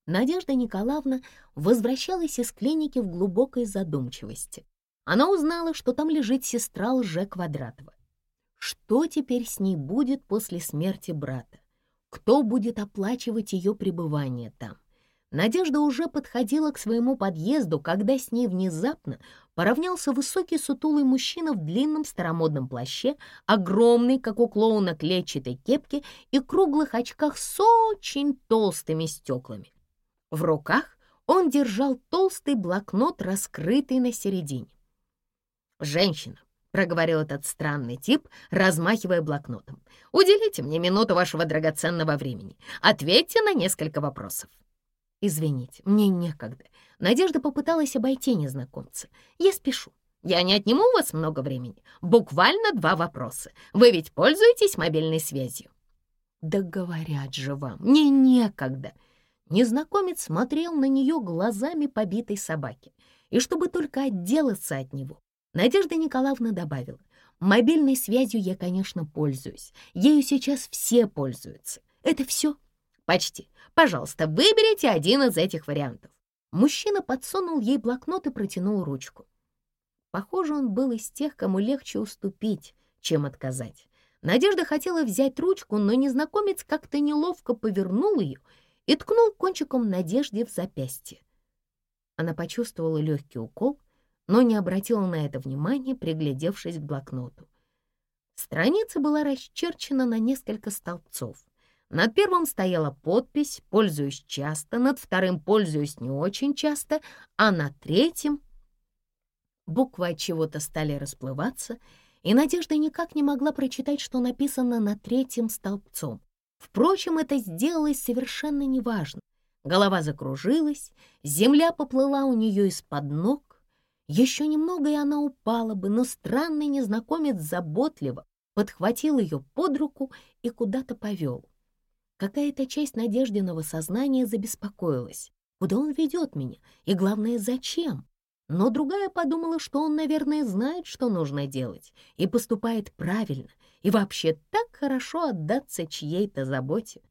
Надежда Николаевна возвращалась из клиники в глубокой задумчивости. Она узнала, что там лежит сестра Лже-Квадратова. Что теперь с ней будет после смерти брата? Кто будет оплачивать ее пребывание там? Надежда уже подходила к своему подъезду, когда с ней внезапно поравнялся высокий сутулый мужчина в длинном старомодном плаще, огромной, как у клоуна, клетчатой кепке и круглых очках с очень толстыми стеклами. В руках он держал толстый блокнот, раскрытый на середине. «Женщина», — проговорил этот странный тип, размахивая блокнотом, «уделите мне минуту вашего драгоценного времени. Ответьте на несколько вопросов». «Извините, мне некогда». Надежда попыталась обойти незнакомца. «Я спешу. Я не отниму у вас много времени. Буквально 2 вопроса. Вы ведь пользуетесь мобильной связью?» «Да говорят же вам, мне некогда». Незнакомец смотрел на нее глазами побитой собаки. И чтобы только отделаться от него, Надежда Николаевна добавила: «Мобильной связью я, конечно, пользуюсь. Ею сейчас все пользуются. Это все?» «Почти. Пожалуйста, выберите один из этих вариантов». Мужчина подсунул ей блокнот и протянул ручку. Похоже, он был из тех, кому легче уступить, чем отказать. Надежда хотела взять ручку, но незнакомец как-то неловко повернул ее и ткнул кончиком Надежде в запястье. Она почувствовала легкий укол, но не обратила на это внимания, приглядевшись к блокноту. Страница была расчерчена на несколько столбцов. Над первым стояла подпись «Пользуюсь часто», над вторым «Пользуюсь не очень часто», а над третьим буквы от чего-то стали расплываться, и Надежда никак не могла прочитать, что написано над третьим столбцом. Впрочем, это сделалось совершенно неважно. Голова закружилась, земля поплыла у нее из-под ног. Еще немного, и она упала бы, но странный незнакомец заботливо подхватил ее под руку и куда-то повел. Какая-то часть Надеждиного сознания забеспокоилась. Куда он ведет меня? И главное, зачем? Но другая подумала, что он, наверное, знает, что нужно делать, и поступает правильно, и вообще так хорошо отдаться чьей-то заботе.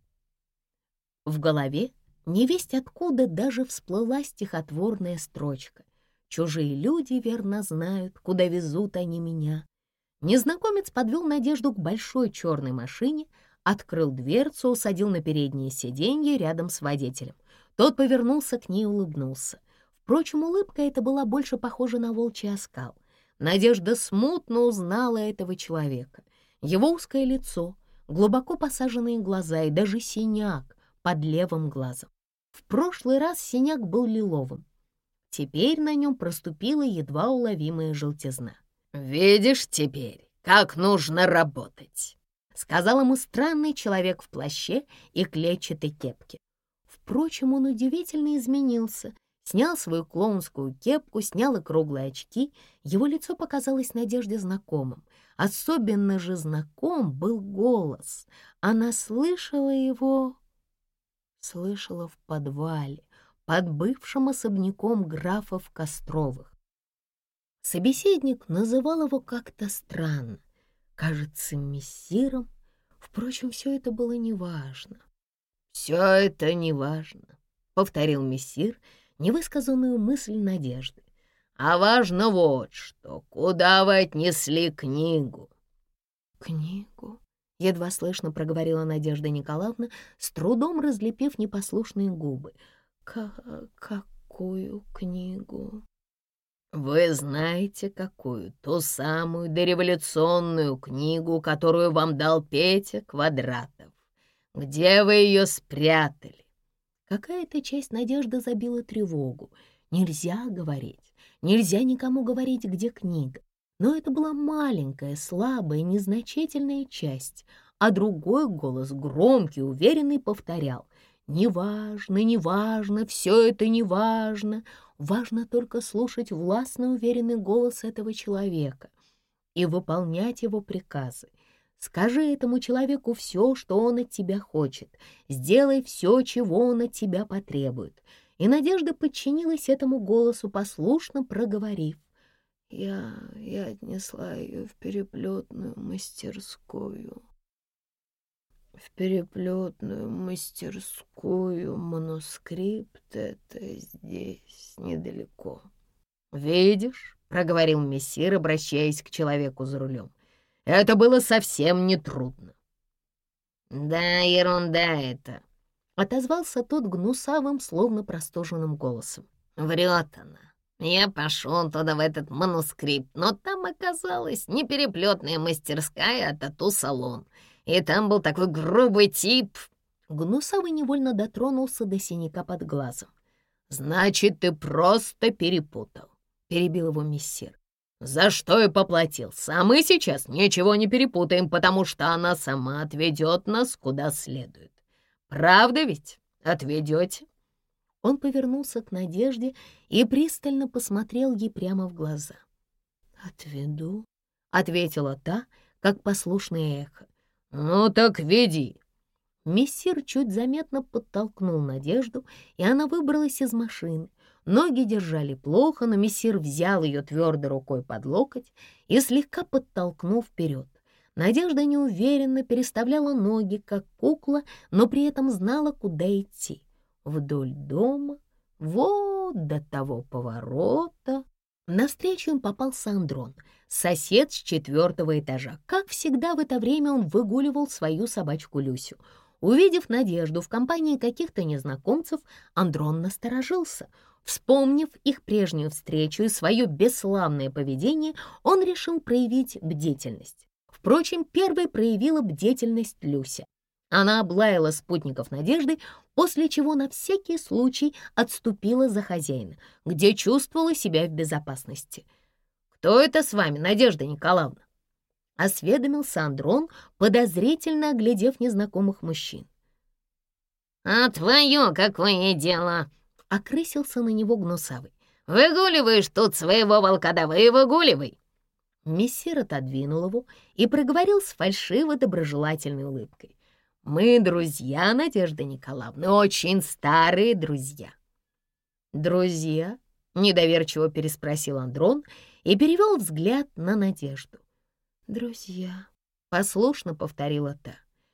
В голове невесть откуда даже всплыла стихотворная строчка: «Чужие люди верно знают, куда везут они меня». Незнакомец подвел Надежду к большой черной машине, открыл дверцу, усадил на переднее сиденье рядом с водителем. Тот повернулся к ней и улыбнулся. Впрочем, улыбка эта была больше похожа на волчий оскал. Надежда смутно узнала этого человека. Его узкое лицо, глубоко посаженные глаза и даже синяк под левым глазом. В прошлый раз синяк был лиловым. Теперь на нем проступила едва уловимая желтизна. «Видишь теперь, как нужно работать», — сказал ему странный человек в плаще и клетчатой кепке. Впрочем, он удивительно изменился. Снял свою клоунскую кепку, снял и круглые очки. Его лицо показалось Надежде знакомым. Особенно же знаком был голос. Она слышала его... Слышала в подвале, под бывшим особняком графов Костровых. Собеседник называл его как-то странно. Кажется, мессиром. Впрочем, все это было неважно. «Все это неважно», — повторил мессир невысказанную мысль Надежды. «А важно вот что. Куда вы отнесли книгу?» «Книгу?» — едва слышно проговорила Надежда Николаевна, с трудом разлепив непослушные губы. «Какую книгу?» «Вы знаете, какую? Ту самую дореволюционную книгу, которую вам дал Петя Квадратов. Где вы ее спрятали?» Какая-то часть Надежды забила тревогу. Нельзя говорить, нельзя никому говорить, где книга. Но это была маленькая, слабая, незначительная часть, а другой голос, громкий, уверенный, повторял: «Неважно, неважно, все это неважно. Важно только слушать властно уверенный голос этого человека и выполнять его приказы. Скажи этому человеку все, что он от тебя хочет. Сделай все, чего он от тебя потребует». И Надежда подчинилась этому голосу, послушно проговорив: «Я отнесла ее в переплетную мастерскую». В переплетную мастерскую манускрипт это здесь недалеко. «Видишь», — проговорил мессир, обращаясь к человеку за рулем, — «это было совсем нетрудно». «Да, ерунда это», — отозвался тот гнусавым, словно простуженным голосом. «Врет она. Я пошел туда, в этот манускрипт, но там оказалась не переплетная мастерская, а тату-салон. И там был такой грубый тип». Гнусавый невольно дотронулся до синяка под глазом. «Значит, ты просто перепутал», — перебил его мессир. «За что и поплатился, а мы сейчас ничего не перепутаем, потому что она сама отведет нас куда следует. Правда ведь? Отведете?» Он повернулся к Надежде и пристально посмотрел ей прямо в глаза. «Отведу», — ответила та, как послушное эхо. «Ну так веди». Мессир чуть заметно подтолкнул Надежду, и она выбралась из машины. Ноги держали плохо, но мессир взял ее твердой рукой под локоть и слегка подтолкнул вперед. Надежда неуверенно переставляла ноги, как кукла, но при этом знала, куда идти. Вдоль дома, вот до того поворота. Навстречу им попался Андрон, сосед с 4-го этажа. Как всегда в это время он выгуливал свою собачку Люсю. Увидев Надежду в компании каких-то незнакомцев, Андрон насторожился. Вспомнив их прежнюю встречу и свое бесславное поведение, он решил проявить бдительность. Впрочем, первой проявила бдительность Люся. Она облаяла спутников Надежды, после чего на всякий случай отступила за хозяина, где чувствовала себя в безопасности. «Кто это с вами, Надежда Николаевна?» — осведомился Андрон, подозрительно оглядев незнакомых мужчин. «А твое какое дело?» — окрысился на него гнусавый. «Выгуливаешь тут своего волкодава и выгуливай!» Мессир отодвинул его и проговорил с фальшиво-доброжелательной улыбкой. «Мы друзья, Надежда Николаевна, очень старые друзья». «Друзья?» — недоверчиво переспросил Андрон и перевел взгляд на Надежду. «Друзья», — послушно повторила та.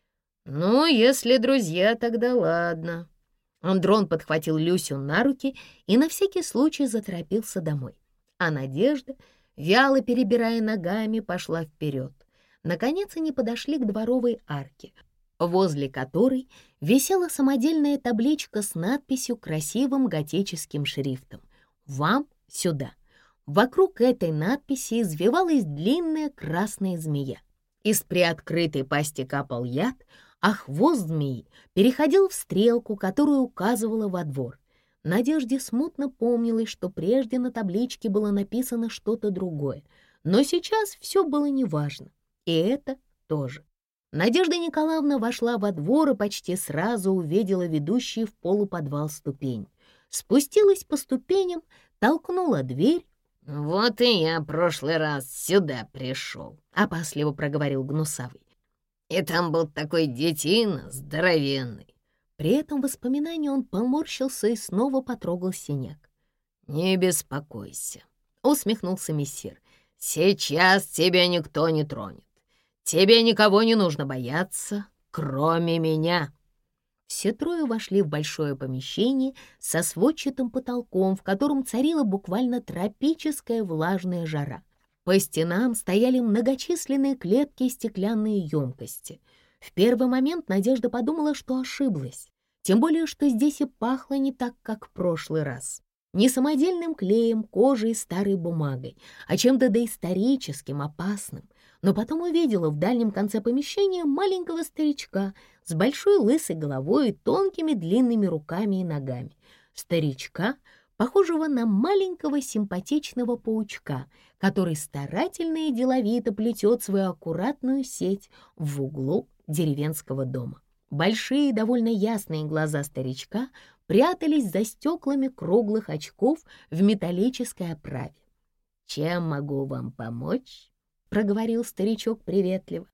«Ну, если друзья, тогда ладно». Андрон подхватил Люсю на руки и на всякий случай заторопился домой. А Надежда, вяло перебирая ногами, пошла вперед. Наконец они подошли к дворовой арке, возле которой висела самодельная табличка с надписью красивым готическим шрифтом «Вам сюда». Вокруг этой надписи извивалась длинная красная змея. Из приоткрытой пасти капал яд, а хвост змеи переходил в стрелку, которую указывала во двор. Надежде смутно помнилось, что прежде на табличке было написано что-то другое, но сейчас все было неважно, и это тоже. Надежда Николаевна вошла во двор и почти сразу увидела ведущие в полуподвал ступень. Спустилась по ступеням, толкнула дверь. «Вот и я прошлый раз сюда пришел», — опасливо проговорил гнусавый. «И там был такой детина здоровенный». При этом воспоминании он поморщился и снова потрогал синяк. «Не беспокойся», — усмехнулся мессир. «Сейчас тебя никто не тронет. Тебе никого не нужно бояться, кроме меня». Все трое вошли в большое помещение со сводчатым потолком, в котором царила буквально тропическая влажная жара. По стенам стояли многочисленные клетки и стеклянные емкости. В первый момент Надежда подумала, что ошиблась, тем более, что здесь и пахло не так, как в прошлый раз. Не самодельным клеем, кожей и старой бумагой, а чем-то доисторическим, опасным. Но потом увидела в дальнем конце помещения маленького старичка с большой лысой головой и тонкими длинными руками и ногами. Старичка, похожего на маленького симпатичного паучка, который старательно и деловито плетет свою аккуратную сеть в углу деревенского дома. Большие, довольно ясные глаза старичка прятались за стеклами круглых очков в металлической оправе. «Чем могу вам помочь?» — проговорил старичок приветливо.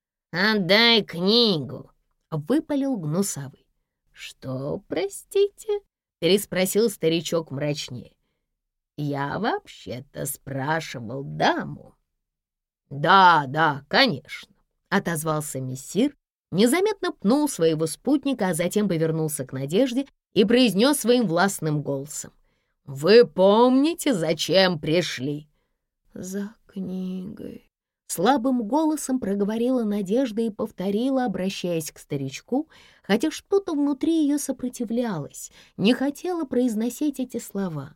«Отдай книгу!» — выпалил гнусавый. «Что, простите?» — переспросил старичок мрачнее. «Я вообще-то спрашивал даму». «Да, конечно», — отозвался мессир незаметно пнул своего спутника, а затем повернулся к Надежде и произнес своим властным голосом: «Вы помните, зачем пришли?» «За книгой», — слабым голосом проговорила Надежда и повторила, обращаясь к старичку, хотя что-то внутри ее сопротивлялось, не хотела произносить эти слова.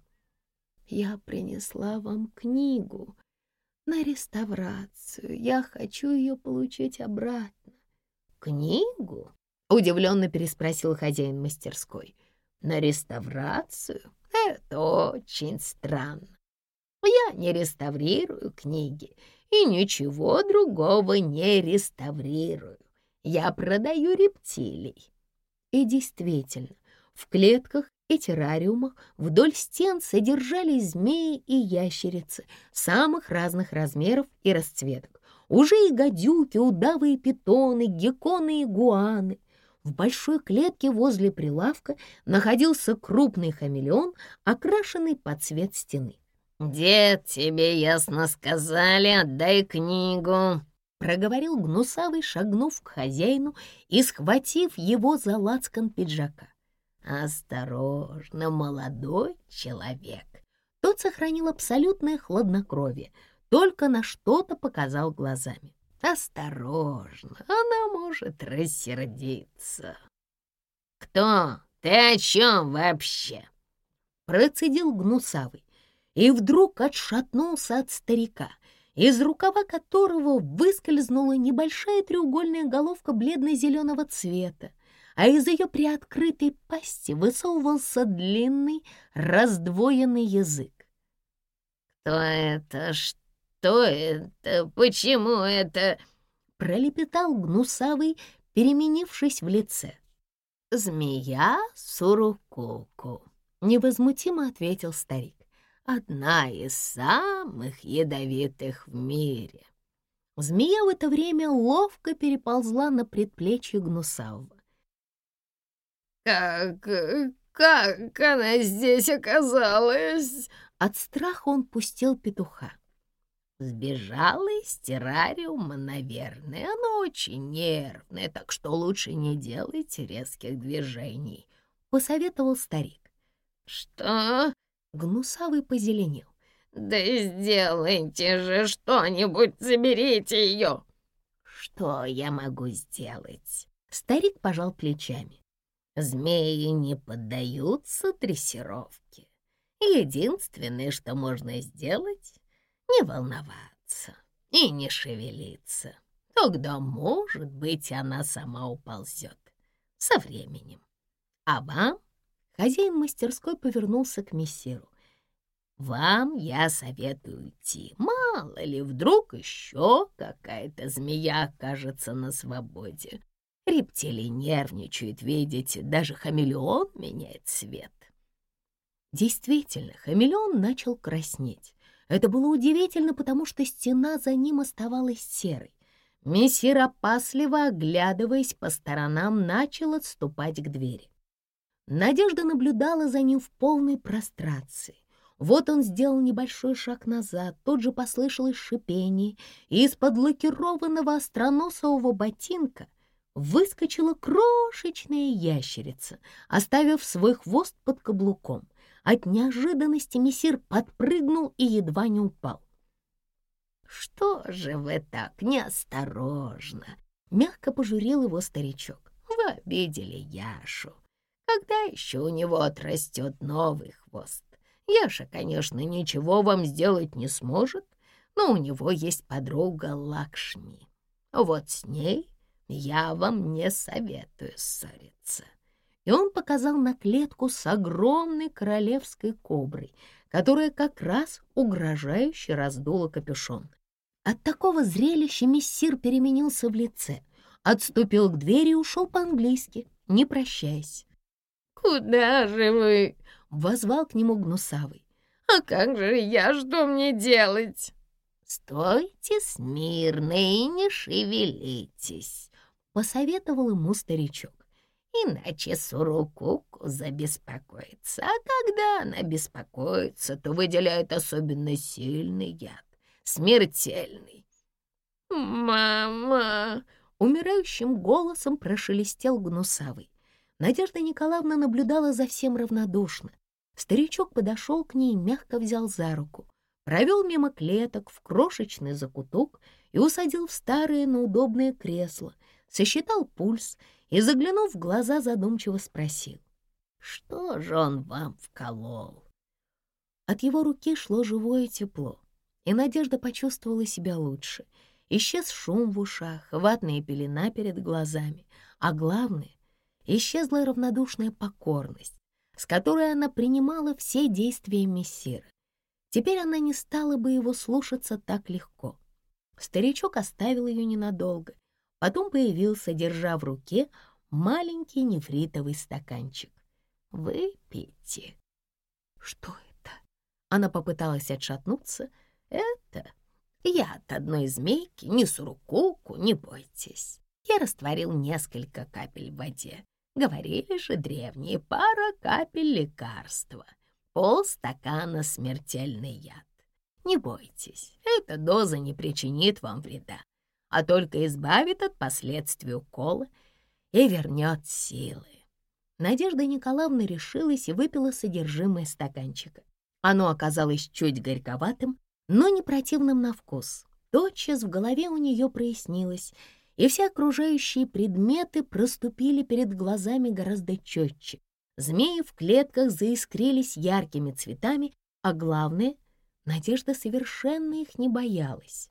«Я принесла вам книгу на реставрацию. Я хочу ее получить обратно». «Книгу?» — удивленно переспросил хозяин мастерской. «На реставрацию? Это очень странно. Я не реставрирую книги и ничего другого не реставрирую. Я продаю рептилий». И действительно, в клетках и террариумах вдоль стен содержались змеи и ящерицы самых разных размеров и расцветок. Уже и гадюки, удавы и питоны, гекконы и игуаны. В большой клетке возле прилавка находился крупный хамелеон, окрашенный под цвет стены. «Дед, тебе ясно сказали, отдай книгу», — проговорил Гнусавый, шагнув к хозяину и схватив его за лацкан пиджака. «Осторожно, молодой человек!» Тот сохранил абсолютное хладнокровие, только на что-то показал глазами. «Осторожно, она может рассердиться». «Кто? Ты о чем вообще?» Процедил Гнусавый и вдруг отшатнулся от старика, из рукава которого выскользнула небольшая треугольная головка бледно-зеленого цвета, а из ее приоткрытой пасти высовывался длинный раздвоенный язык. «Кто это? Что это? Почему это?» — пролепетал Гнусавый, переменившись в лице. «Змея Сурукуку», — невозмутимо ответил старик. «Одна из самых ядовитых в мире». Змея в это время ловко переползла на предплечье Гнусавого. «Как она здесь оказалась?» От страха он пустил петуха. «Сбежала из террариума, наверное. Она очень нервная, так что лучше не делайте резких движений», — посоветовал старик. «Что?» — Гнусавый позеленел. «Да сделайте же что-нибудь, заберите ее!» «Что я могу сделать?» Старик пожал плечами. «Змеи не поддаются дрессировке. Единственное, что можно сделать, не волноваться и не шевелиться. Тогда, может быть, она сама уползет со временем. А вам, хозяин мастерской повернулся к мессиру, вам я советую уйти. Мало ли, вдруг еще какая-то змея окажется на свободе. Рептилии нервничают, видите, даже хамелеон меняет цвет». Действительно, хамелеон начал краснеть. Это было удивительно, потому что стена за ним оставалась серой. Мессир, опасливо оглядываясь по сторонам, начал отступать к двери. Надежда наблюдала за ним в полной прострации. Вот он сделал небольшой шаг назад, тут же послышалось шипение, и из-под лакированного остроносового ботинка выскочила крошечная ящерица, оставив свой хвост под каблуком. От неожиданности мессир подпрыгнул и едва не упал. «Что же вы так неосторожно?» — мягко пожурил его старичок. «Вы обидели Яшу. Когда еще у него отрастет новый хвост? Яша, конечно, ничего вам сделать не сможет, но у него есть подруга Лакшми. Вот с ней я вам не советую ссориться». И он показал на клетку с огромной королевской коброй, которая как раз угрожающе раздула капюшон. От такого зрелища мессир переменился в лице, отступил к двери и ушел по-английски, не прощаясь. «Куда же вы?» — воззвал к нему Гнусавый. «А как же я? Что мне делать?» «Стойте смирно и не шевелитесь», — посоветовал ему старичок. «Иначе Сурукуку забеспокоится, а когда она беспокоится, то выделяет особенно сильный яд, смертельный». «Мама!» умирающим голосом прошелестел Гнусавый. Надежда Николаевна наблюдала за всем равнодушно. Старичок подошел к ней и мягко взял за руку, провел мимо клеток в крошечный закуток и усадил в старое, но удобное кресло, сосчитал пульс и, заглянув в глаза, задумчиво спросил: «Что же он вам вколол?» От его руки шло живое тепло, и Надежда почувствовала себя лучше. Исчез шум в ушах, ватная пелена перед глазами, а главное, исчезла равнодушная покорность, с которой она принимала все действия мессира. Теперь она не стала бы его слушаться так легко. Старичок оставил ее ненадолго, потом появился, держа в руке маленький нефритовый стаканчик. «Выпейте». «Что это?» Она попыталась отшатнуться. «Это яд одной змейки, не сурукуку, не бойтесь. Я растворил несколько капель в воде. Говорили же древние, пара капель лекарства, полстакана смертельный яд. Не бойтесь, эта доза не причинит вам вреда, а только избавит от последствий укола и вернет силы». Надежда Николаевна решилась и выпила содержимое стаканчика. Оно оказалось чуть горьковатым, но не противным на вкус. Тотчас в голове у нее прояснилось, и все окружающие предметы проступили перед глазами гораздо четче. Змеи в клетках заискрились яркими цветами, а главное, Надежда совершенно их не боялась.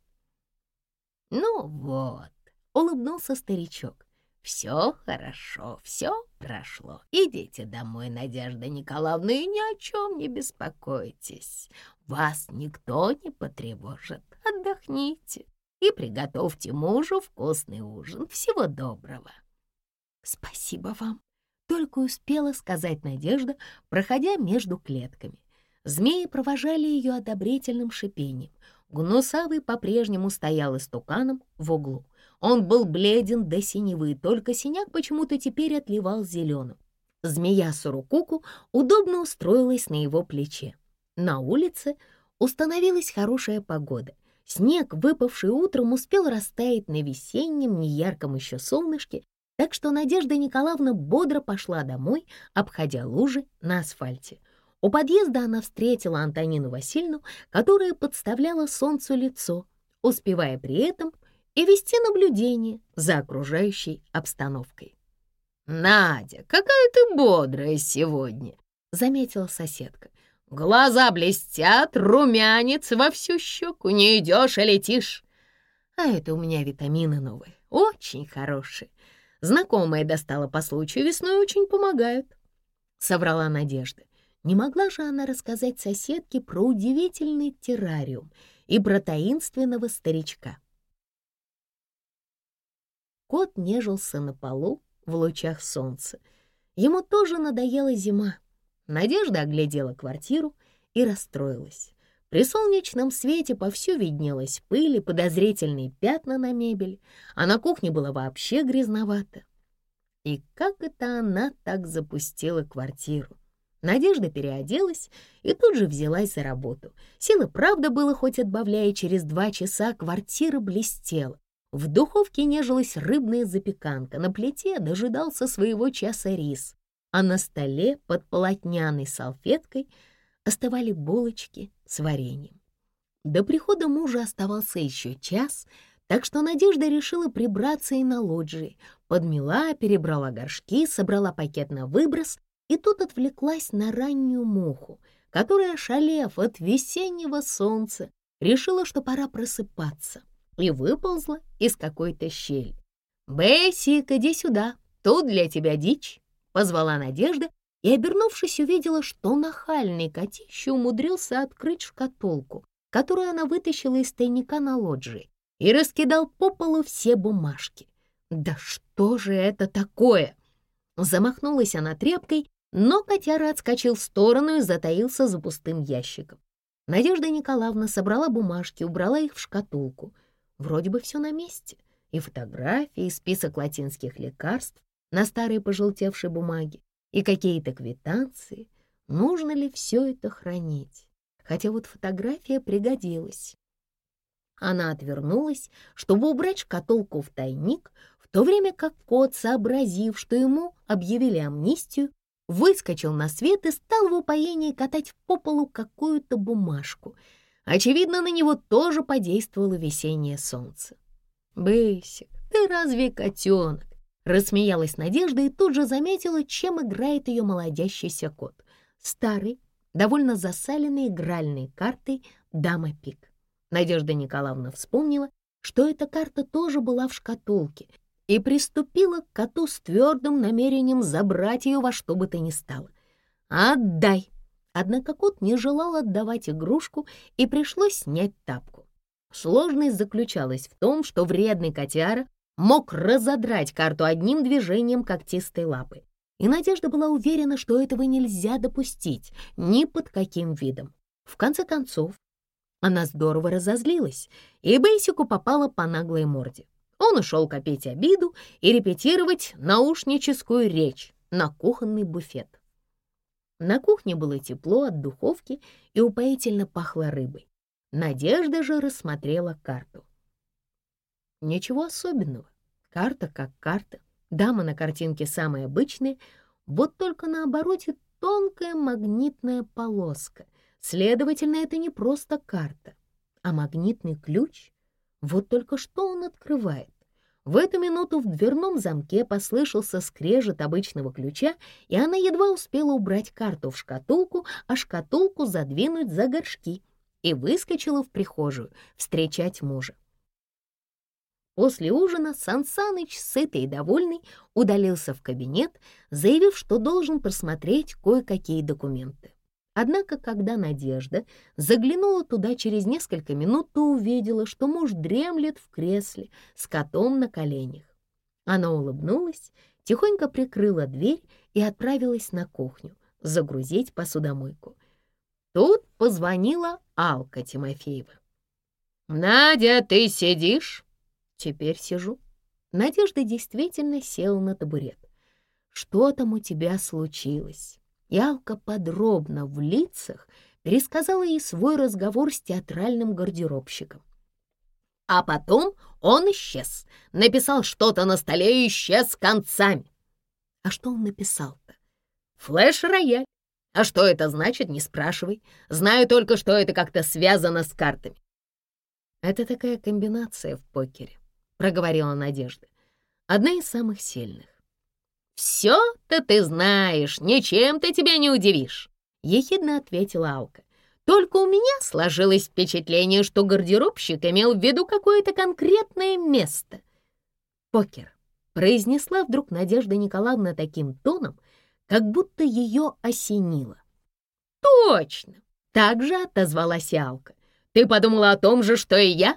«Ну вот», — улыбнулся старичок, — «все хорошо, все прошло. Идите домой, Надежда Николаевна, и ни о чем не беспокойтесь. Вас никто не потревожит. Отдохните и приготовьте мужу вкусный ужин. Всего доброго». «Спасибо вам», — только успела сказать Надежда, проходя между клетками. Змеи провожали ее одобрительным шипением. Гнусавый по-прежнему стоял истуканом в углу. Он был бледен до синевы, только синяк почему-то теперь отливал зеленым. Змея Сурукуку удобно устроилась на его плече. На улице установилась хорошая погода. Снег, выпавший утром, успел растаять на весеннем, неярком еще солнышке, так что Надежда Николаевна бодро пошла домой, обходя лужи на асфальте. У подъезда она встретила Антонину Васильевну, которая подставляла солнцу лицо, успевая при этом и вести наблюдение за окружающей обстановкой. «Надя, какая ты бодрая сегодня!» — заметила соседка. «Глаза блестят, румянец во всю щеку, не идешь, а летишь». «А это у меня витамины новые, очень хорошие. Знакомая достала по случаю, весной очень помогают», — соврала Надежда. Не могла же она рассказать соседке про удивительный террариум и про таинственного старичка. Кот нежился на полу в лучах солнца. Ему тоже надоела зима. Надежда оглядела квартиру и расстроилась. При солнечном свете повсю виднелась пыль и подозрительные пятна на мебели, а на кухне было вообще грязновато. И как это она так запустила квартиру? Надежда переоделась и тут же взялась за работу. Силы правда было хоть отбавляя, через 2 часа квартира блестела. В духовке нежилась рыбная запеканка, на плите дожидался своего часа рис, а на столе под полотняной салфеткой остывали булочки с вареньем. До прихода мужа оставался еще час, так что Надежда решила прибраться и на лоджии. Подмела, перебрала горшки, собрала пакет на выброс и тут отвлеклась на раннюю муху, которая, ошалев от весеннего солнца, решила, что пора просыпаться, и выползла из какой-то щели. «Бэсик, иди сюда, тут для тебя дичь», — позвала Надежда и, обернувшись, увидела, что нахальный котище умудрился открыть шкатулку, которую она вытащила из тайника на лоджии, и раскидал по полу все бумажки. «Да что же это такое?» Замахнулась она тряпкой, но котяра отскочил в сторону и затаился за пустым ящиком. Надежда Николаевна собрала бумажки, убрала их в шкатулку. Вроде бы все на месте. И фотографии, и список латинских лекарств на старой пожелтевшей бумаге, и какие-то квитанции. Нужно ли все это хранить? Хотя вот фотография пригодилась. Она отвернулась, чтобы убрать шкатулку в тайник, то время как кот, сообразив, что ему объявили амнистию, выскочил на свет и стал в упоении катать по полу какую-то бумажку. Очевидно, на него тоже подействовало весеннее солнце. «Бысик, ты разве котенок?» — рассмеялась Надежда и тут же заметила, чем играет ее молодящийся кот. Старый, довольно засаленной игральной картой «Дама пик». Надежда Николаевна вспомнила, что эта карта тоже была в шкатулке, и приступила к коту с твердым намерением забрать ее во что бы то ни стало. «Отдай!» Однако кот не желал отдавать игрушку, и пришлось снять тапку. Сложность заключалась в том, что вредный котяра мог разодрать карту одним движением когтистой лапы, и Надежда была уверена, что этого нельзя допустить ни под каким видом. В конце концов, она здорово разозлилась, и Бейсику попала по наглой морде. Он ушел копить обиду и репетировать наушническую речь на кухонный буфет. На кухне было тепло от духовки и упоительно пахло рыбой. Надежда же рассмотрела карту. Ничего особенного. Карта как карта. Дама на картинке самая обычная, вот только на обороте тонкая магнитная полоска. Следовательно, это не просто карта, а магнитный ключ. Вот только что он открывает. В эту минуту в дверном замке послышался скрежет обычного ключа, и она едва успела убрать карту в шкатулку, а шкатулку задвинуть за горшки, и выскочила в прихожую встречать мужа. После ужина Сан Саныч, сытый и довольный, удалился в кабинет, заявив, что должен просмотреть кое-какие документы. Однако, когда Надежда заглянула туда через несколько минут, то увидела, что муж дремлет в кресле с котом на коленях. Она улыбнулась, тихонько прикрыла дверь и отправилась на кухню загрузить посудомойку. Тут позвонила Алка Тимофеева. «Надя, ты сидишь?» «Теперь сижу». Надежда действительно села на табурет. «Что там у тебя случилось?» И Алка подробно в лицах пересказала ей свой разговор с театральным гардеробщиком. А потом он исчез. Написал что-то на столе и исчез с концами. А что он написал-то? Флеш-рояль. А что это значит, не спрашивай. Знаю только, что это как-то связано с картами. Это такая комбинация в покере, проговорила Надежда. Одна из самых сильных. «Все-то ты знаешь, ничем ты тебя не удивишь», — ехидно ответила Алка. «Только у меня сложилось впечатление, что гардеробщик имел в виду какое-то конкретное место». «Покер», — произнесла вдруг Надежда Николаевна таким тоном, как будто ее осенило. «Точно!» — так же отозвалась и Алка. «Ты подумала о том же, что и я?»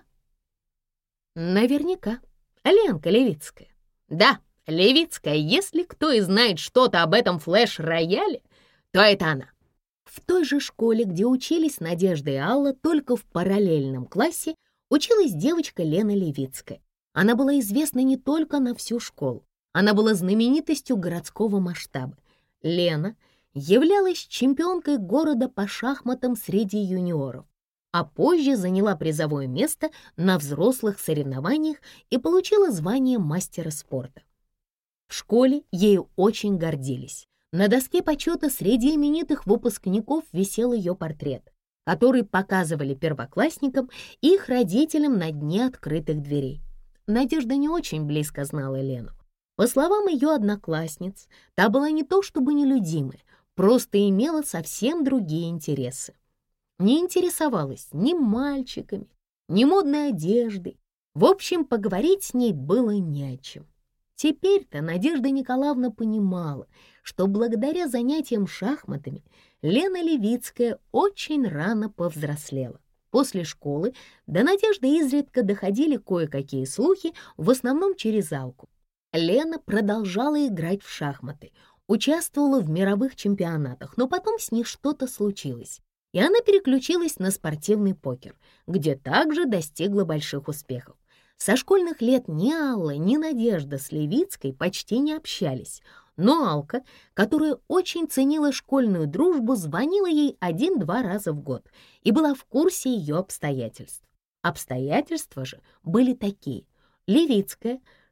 «Наверняка. Ленка Левицкая». «Да». Левицкая, если кто и знает что-то об этом флеш-рояле, то это она. В той же школе, где учились Надежда и Алла, только в параллельном классе училась девочка Лена Левицкая. Она была известна не только на всю школу, она была знаменитостью городского масштаба. Лена являлась чемпионкой города по шахматам среди юниоров, а позже заняла призовое место на взрослых соревнованиях и получила звание мастера спорта. В школе ею очень гордились. На доске почета среди именитых выпускников висел ее портрет, который показывали первоклассникам и их родителям на дне открытых дверей. Надежда не очень близко знала Лену. По словам ее одноклассниц, та была не то чтобы нелюдимая, просто имела совсем другие интересы. Не интересовалась ни мальчиками, ни модной одеждой. В общем, поговорить с ней было не о чем. Теперь-то Надежда Николаевна понимала, что благодаря занятиям шахматами Лена Левицкая очень рано повзрослела. После школы до Надежды изредка доходили кое-какие слухи, в основном через Алку. Лена продолжала играть в шахматы, участвовала в мировых чемпионатах, но потом с ней что-то случилось, и она переключилась на спортивный покер, где также достигла больших успехов. Со школьных лет ни Алла, ни Надежда с Левицкой почти не общались, но Алка, которая очень ценила школьную дружбу, звонила ей 1-2 раза в год и была в курсе ее обстоятельств. Обстоятельства же были такие. Левицкая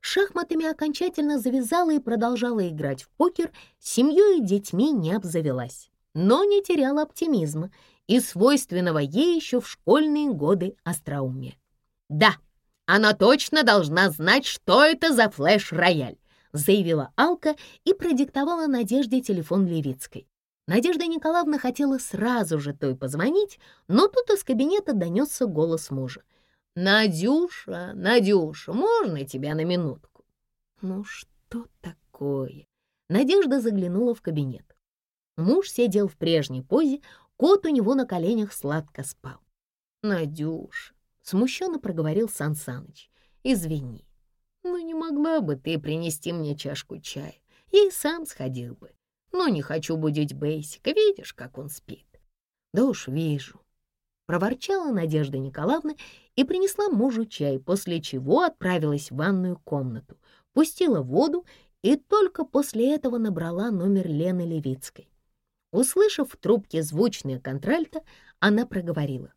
шахматами окончательно завязала и продолжала играть в покер, семьей и детьми не обзавелась, но не теряла оптимизма и свойственного ей еще в школьные годы остроумия. «Да, она точно должна знать, что это за флеш-рояль», заявила Алка и продиктовала Надежде телефон Левицкой. Надежда Николаевна хотела сразу же той позвонить, но тут из кабинета донесся голос мужа. «Надюша, Надюша, можно тебя на минутку?» «Ну что такое?» Надежда заглянула в кабинет. Муж сидел в прежней позе, кот у него на коленях сладко спал. «Надюша», — смущенно проговорил Сан Саныч, — «извини, но не могла бы ты принести мне чашку чая? Я и сам сходил бы. Но не хочу будить Бейсика, видишь, как он спит». «Да уж вижу», — проворчала Надежда Николаевна и принесла мужу чай, после чего отправилась в ванную комнату, пустила воду и только после этого набрала номер Лены Левицкой. Услышав в трубке звучное контральто, она проговорила.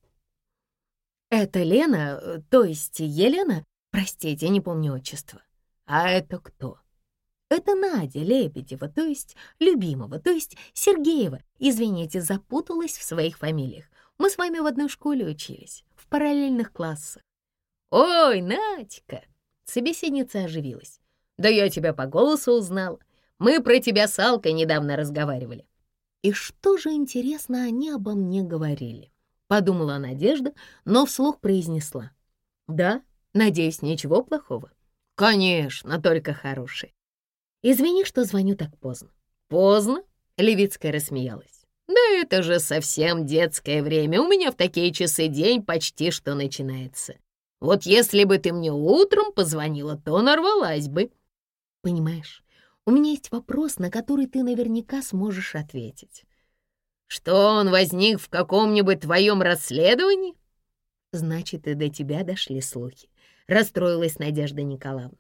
«Это Лена, то есть Елена? Простите, не помню отчество». «А это кто?» «Это Надя Лебедева, то есть Любимова, то есть Сергеева. Извините, запуталась в своих фамилиях. Мы с вами в одной школе учились, в параллельных классах». «Ой, Надька!» Собеседница оживилась. «Да я тебя по голосу узнала. Мы про тебя с Алкой недавно разговаривали». «И что же, интересно, они обо мне говорили?» Подумала Надежда, но вслух произнесла. «Да, надеюсь, ничего плохого?» «Конечно, только хорошее». «Извини, что звоню так поздно». «Поздно?» — Левицкая рассмеялась. «Да это же совсем детское время. У меня в такие часы день почти что начинается. Вот если бы ты мне утром позвонила, то нарвалась бы». «Понимаешь, у меня есть вопрос, на который ты наверняка сможешь ответить». «Что, он возник в каком-нибудь твоем расследовании?» «Значит, и до тебя дошли слухи», — расстроилась Надежда Николаевна.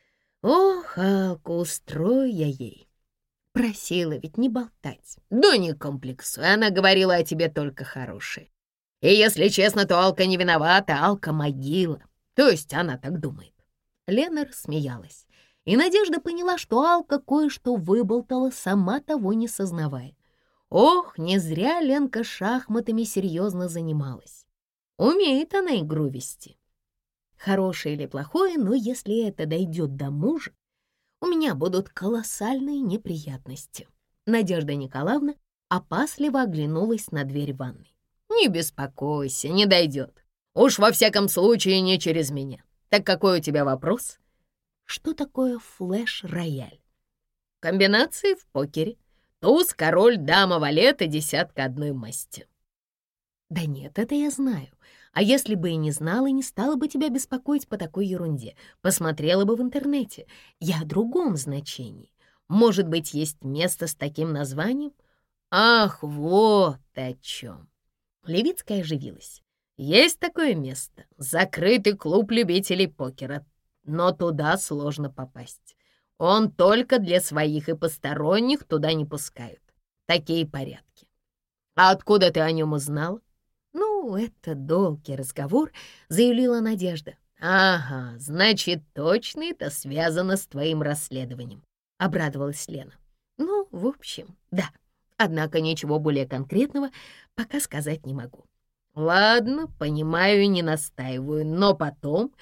«Ох, Алка, устрою я ей. Просила ведь не болтать». «Да не комплексуй, она говорила о тебе только хорошее. И если честно, то Алка не виновата, Алка могила. То есть она так думает». Лена рассмеялась, и Надежда поняла, что Алка кое-что выболтала, сама того не сознавая. Ох, не зря Ленка шахматами серьезно занималась. Умеет она игру вести. Хорошее или плохое, но если это дойдет до мужа, у меня будут колоссальные неприятности. Надежда Николаевна опасливо оглянулась на дверь ванной. «Не беспокойся, не дойдет. Уж во всяком случае не через меня. Так какой у тебя вопрос?» «Что такое флеш-рояль?» «Комбинации в покере. Туз, король, дама, валет и десятка одной масти». «Да нет, это я знаю. А если бы и не знала, не стала бы тебя беспокоить по такой ерунде. Посмотрела бы в интернете. Я о другом значении. Может быть, есть место с таким названием?» «Ах, вот о чем!» Левицкая оживилась. «Есть такое место. Закрытый клуб любителей покера. Но туда сложно попасть. Он только для своих, и посторонних туда не пускают. Такие порядки. А откуда ты о нем узнала?» «Ну, это долгий разговор», — заявила Надежда. «Ага, значит, точно это связано с твоим расследованием», — обрадовалась Лена. «Ну, в общем, да. Однако ничего более конкретного пока сказать не могу». «Ладно, понимаю и не настаиваю, но потом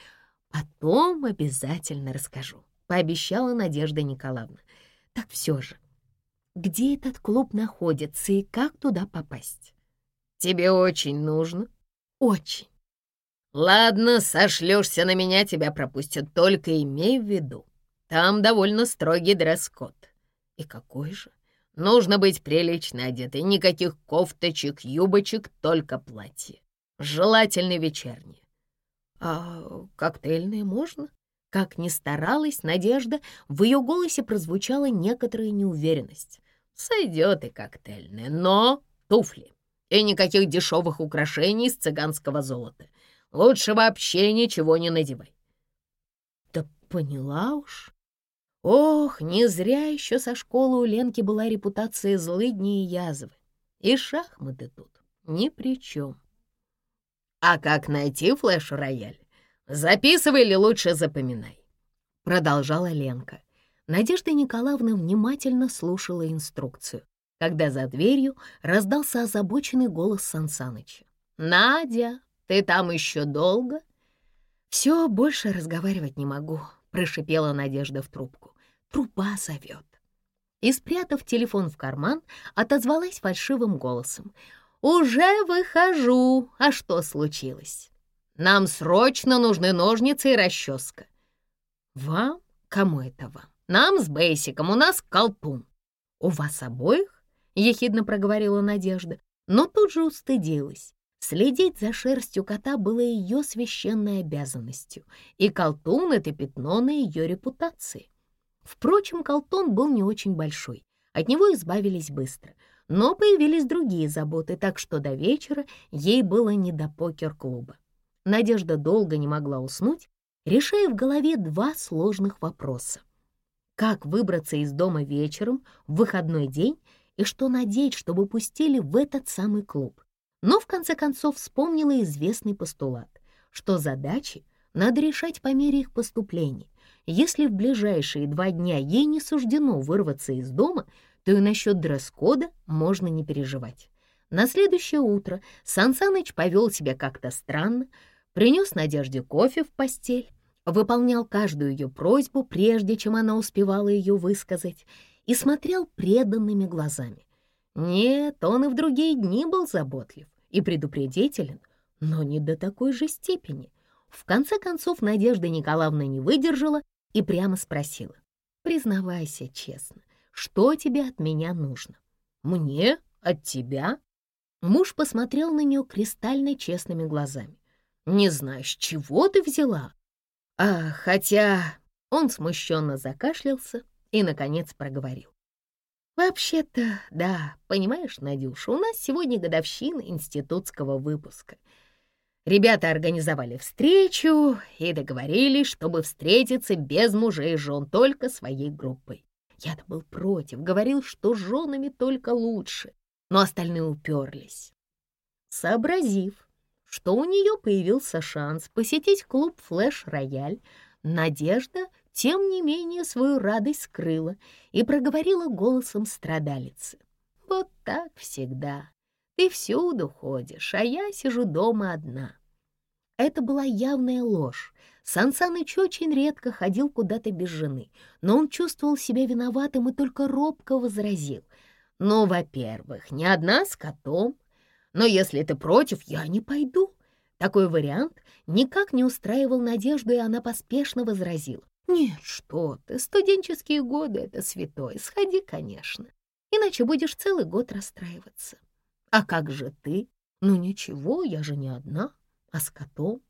обязательно расскажу», — пообещала Надежда Николаевна. «Так все же, где этот клуб находится и как туда попасть?» «Тебе очень нужно?» «Очень». «Ладно, сошлешься на меня, тебя пропустят, только имей в виду, там довольно строгий дресс-код». «И какой же?» «Нужно быть прилично одетой, никаких кофточек, юбочек, только платье. Желательно вечернее». «А коктейльные можно?» Как ни старалась Надежда, в ее голосе прозвучала некоторая неуверенность. «Сойдет и коктейльное, но туфли. И никаких дешевых украшений из цыганского золота. Лучше вообще ничего не надевай». «Да поняла уж». Ох, не зря еще со школы у Ленки была репутация злыдни и язвы. И шахматы тут ни при чем. «А как найти флеш-рояль? Записывай или лучше запоминай?» продолжала Ленка. Надежда Николаевна внимательно слушала инструкцию, когда за дверью раздался озабоченный голос Сансаныча. «Надя, ты там еще долго?» «Все, больше разговаривать не могу», — прошипела Надежда в трубку. «Труба зовет». И, спрятав телефон в карман, отозвалась фальшивым голосом. «Уже выхожу. А что случилось? Нам срочно нужны ножницы и расческа». «Вам? Кому это вам?» «Нам с Бейсиком, у нас колтун». «У вас обоих?» — ехидно проговорила Надежда, но тут же устыдилась. Следить за шерстью кота было ее священной обязанностью, и колтун — это пятно на ее репутации. Впрочем, колтун был не очень большой, от него избавились быстро, но появились другие заботы, так что до вечера ей было не до покер-клуба. Надежда долго не могла уснуть, решая в голове два сложных вопроса. Как выбраться из дома вечером в выходной день и что надеть, чтобы пустили в этот самый клуб? Но в конце концов вспомнила известный постулат, что задачи надо решать по мере их поступления. Если в ближайшие 2 дня ей не суждено вырваться из дома, то и насчет дресс-кода можно не переживать. На следующее утро Сансаныч повел себя как-то странно, принес Надежде кофе в постель, выполнял каждую ее просьбу, прежде чем она успевала ее высказать, и смотрел преданными глазами. Нет, он и в другие дни был заботлив и предупредителен, но не до такой же степени. В конце концов Надежда Николаевна не выдержала и прямо спросила: «Признавайся честно, что тебе от меня нужно?» «Мне? От тебя?» Муж посмотрел на нее кристально честными глазами. «Не знаю, с чего ты взяла?» Хотя он смущенно закашлялся и, наконец, проговорил. «Вообще-то, да, понимаешь, Надюша, у нас сегодня годовщина институтского выпуска. Ребята организовали встречу и договорились, чтобы встретиться без мужей и жен, только своей группой. Я-то был против, говорил, что с женами только лучше, но остальные уперлись. Сообразив, что у нее появился шанс посетить клуб «Флэш-Рояль», Надежда, тем не менее, свою радость скрыла и проговорила голосом страдалицы. «Вот так всегда. Ты всюду ходишь, а я сижу дома одна». Это была явная ложь. Сансаныч очень редко ходил куда-то без жены, но он чувствовал себя виноватым и только робко возразил. «Ну, во-первых, не одна с котом. Но если ты против, я не пойду». Такой вариант никак не устраивал Надежду, и она поспешно возразила. «Нет, что ты, студенческие годы — это святое, сходи, конечно, иначе будешь целый год расстраиваться». «А как же ты?» «Ну ничего, я же не одна, а с котом».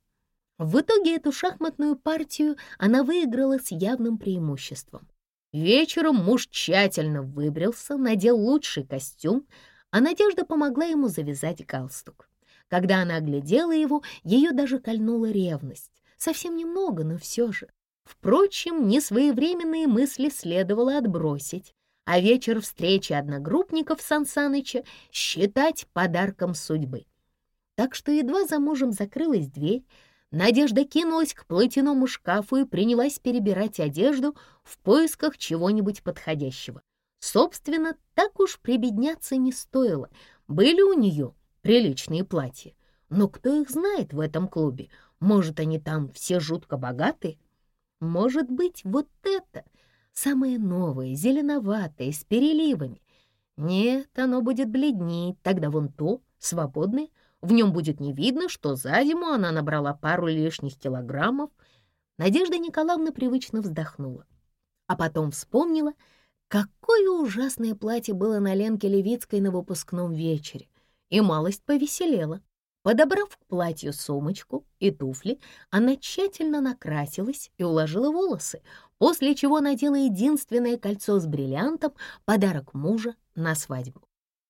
В итоге эту шахматную партию она выиграла с явным преимуществом. Вечером муж тщательно выбрился, надел лучший костюм, а Надежда помогла ему завязать галстук. Когда она оглядела его, ее даже кольнула ревность. Совсем немного, но все же. Впрочем, несвоевременные мысли следовало отбросить, а вечер встречи одногруппников Сансаныча считать подарком судьбы. Так что едва за мужем закрылась дверь, Надежда кинулась к платяному шкафу и принялась перебирать одежду в поисках чего-нибудь подходящего. Собственно, так уж прибедняться не стоило. Были у нее приличные платья. Но кто их знает в этом клубе? Может, они там все жутко богатые? Может быть, вот это, самое новое, зеленоватое, с переливами. Нет, оно будет бледнеть, тогда вон то, свободное. В нем будет не видно, что за зиму она набрала пару лишних килограммов. Надежда Николаевна привычно вздохнула, а потом вспомнила, какое ужасное платье было на Ленке Левицкой на выпускном вечере, и малость повеселела. Подобрав к платью сумочку и туфли, она тщательно накрасилась и уложила волосы, после чего надела единственное кольцо с бриллиантом, подарок мужа на свадьбу.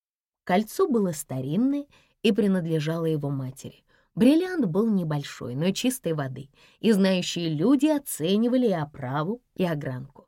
Кольцо было старинное и принадлежало его матери. Бриллиант был небольшой, но чистой воды, и знающие люди оценивали и оправу, и огранку.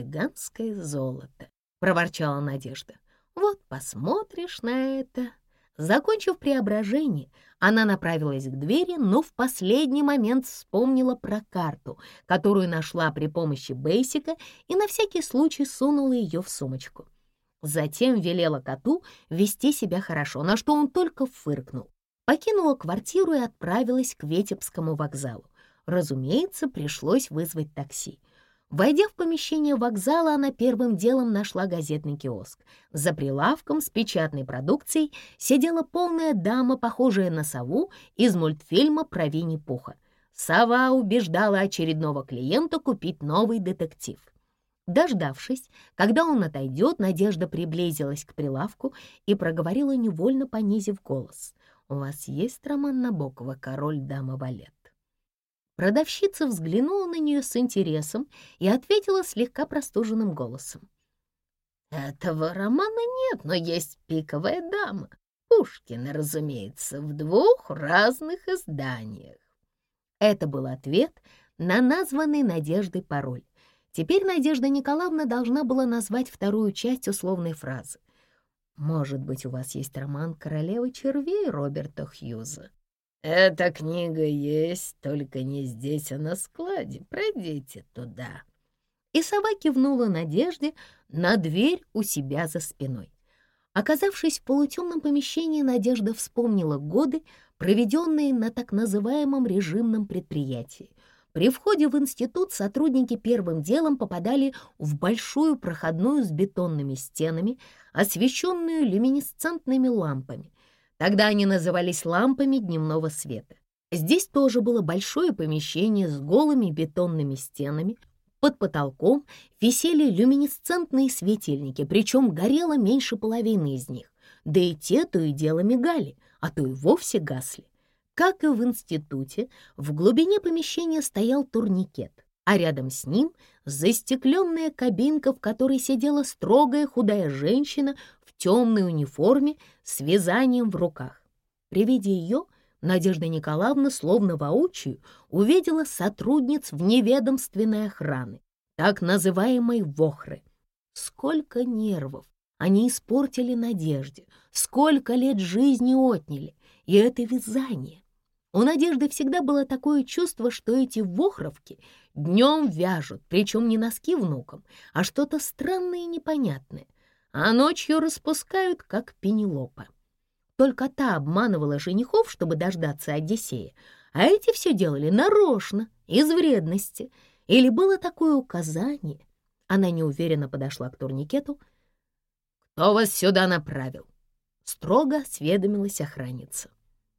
«Цыганское золото», — проворчала Надежда. «Вот посмотришь на это». Закончив преображение, она направилась к двери, но в последний момент вспомнила про карту, которую нашла при помощи Бейсика, и на всякий случай сунула ее в сумочку. Затем велела коту вести себя хорошо, на что он только фыркнул. Покинула квартиру и отправилась к Витебскому вокзалу. Разумеется, пришлось вызвать такси. Войдя в помещение вокзала, она первым делом нашла газетный киоск. За прилавком с печатной продукцией сидела полная дама, похожая на сову из мультфильма про Винни-Пуха. Сова убеждала очередного клиента купить новый детектив. Дождавшись, когда он отойдет, Надежда приблизилась к прилавку и проговорила, невольно понизив голос: «У вас есть роман Набокова «Король, дама, валет»?» Продавщица взглянула на нее с интересом и ответила слегка простуженным голосом: «Этого романа нет, но есть «Пиковая дама». Пушкина, разумеется, в 2 разных изданиях». Это был ответ на названный Надеждой пароль. Теперь Надежда Николаевна должна была назвать вторую часть условной фразы. «Может быть, у вас есть роман «Королева червей» Роберта Хьюза?» «Эта книга есть, только не здесь, а на складе. Пройдите туда». И сова кивнула Надежде на дверь у себя за спиной. Оказавшись в полутемном помещении, Надежда вспомнила годы, проведенные на так называемом режимном предприятии. При входе в институт сотрудники первым делом попадали в большую проходную с бетонными стенами, освещенную люминесцентными лампами. Тогда они назывались лампами дневного света. Здесь тоже было большое помещение с голыми бетонными стенами. Под потолком висели люминесцентные светильники, причем горело меньше половины из них. Да и те то и дело мигали, а то и вовсе гасли. Как и в институте, в глубине помещения стоял турникет, а рядом с ним застекленная кабинка, в которой сидела строгая худая женщина в темной униформе с вязанием в руках. При виде ее Надежда Николаевна словно воочию увидела сотрудниц вневедомственной охраны, так называемой ВОХРы. Сколько нервов они испортили Надежде, сколько лет жизни отняли, и это вязание. У Надежды всегда было такое чувство, что эти вохровки днем вяжут, причем не носки внукам, а что-то странное и непонятное, а ночью распускают, как Пенелопа. Только та обманывала женихов, чтобы дождаться Одиссея, а эти все делали нарочно, из вредности. Или было такое указание? Она неуверенно подошла к турникету. «Кто вас сюда направил?» — строго осведомилась охранница.